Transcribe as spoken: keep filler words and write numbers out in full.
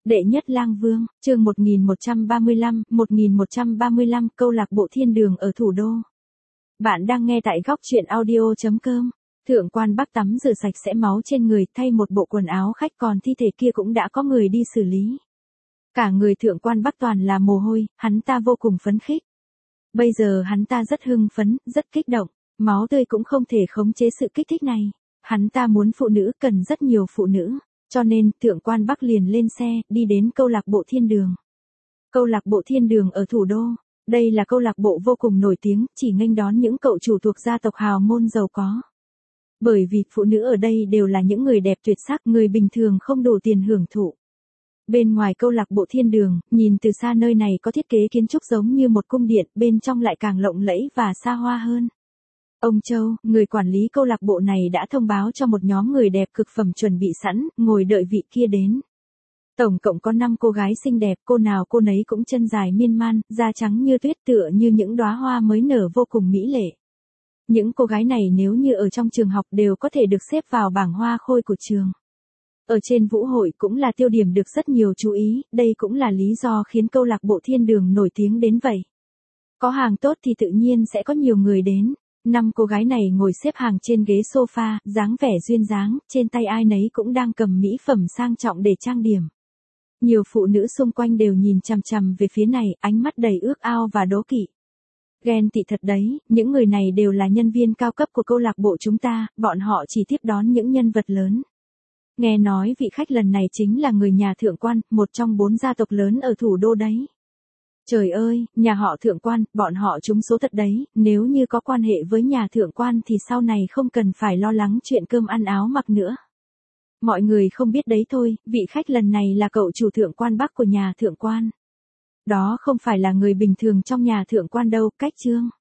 Đệ nhất lang vương, chương một nghìn một trăm ba mươi lăm, một nghìn một trăm ba mươi lăm câu lạc bộ thiên đường ở thủ đô. Bạn đang nghe tại góc truyện audio chấm com. Thượng quan Bắc tắm rửa sạch sẽ máu trên người, thay một bộ quần áo khách, còn thi thể kia cũng đã có người đi xử lý. Cả người thượng quan Bắc toàn là mồ hôi, hắn ta vô cùng phấn khích. Bây giờ hắn ta rất hưng phấn, rất kích động, máu tươi cũng không thể khống chế sự kích thích này. Hắn ta muốn phụ nữ, cần rất nhiều phụ nữ. Cho nên, thượng quan Bắc liền lên xe, đi đến câu lạc bộ thiên đường. Câu lạc bộ thiên đường ở thủ đô. Đây là câu lạc bộ vô cùng nổi tiếng, chỉ nghênh đón những cậu chủ thuộc gia tộc hào môn giàu có. Bởi vì phụ nữ ở đây đều là những người đẹp tuyệt sắc, người bình thường không đủ tiền hưởng thụ. Bên ngoài câu lạc bộ thiên đường, nhìn từ xa nơi này có thiết kế kiến trúc giống như một cung điện, bên trong lại càng lộng lẫy và xa hoa hơn. Ông Châu, người quản lý câu lạc bộ này đã thông báo cho một nhóm người đẹp cực phẩm chuẩn bị sẵn, ngồi đợi vị kia đến. Tổng cộng có năm cô gái xinh đẹp, cô nào cô nấy cũng chân dài miên man, da trắng như tuyết, tựa như những đóa hoa mới nở vô cùng mỹ lệ. Những cô gái này nếu như ở trong trường học đều có thể được xếp vào bảng hoa khôi của trường. Ở trên vũ hội cũng là tiêu điểm được rất nhiều chú ý, đây cũng là lý do khiến câu lạc bộ thiên đường nổi tiếng đến vậy. Có hàng tốt thì tự nhiên sẽ có nhiều người đến. Năm cô gái này ngồi xếp hàng trên ghế sofa, dáng vẻ duyên dáng, trên tay ai nấy cũng đang cầm mỹ phẩm sang trọng để trang điểm. Nhiều phụ nữ xung quanh đều nhìn chằm chằm về phía này, ánh mắt đầy ước ao và đố kỵ. Ghen tị thật đấy, những người này đều là nhân viên cao cấp của câu lạc bộ chúng ta, bọn họ chỉ tiếp đón những nhân vật lớn. Nghe nói vị khách lần này chính là người nhà thượng quan, một trong bốn gia tộc lớn ở thủ đô đấy. Trời ơi, nhà họ thượng quan, bọn họ trúng số thật đấy, nếu như có quan hệ với nhà thượng quan thì sau này không cần phải lo lắng chuyện cơm ăn áo mặc nữa. Mọi người không biết đấy thôi, vị khách lần này là cậu chủ thượng quan Bắc của nhà thượng quan. Đó không phải là người bình thường trong nhà thượng quan đâu, cách chương.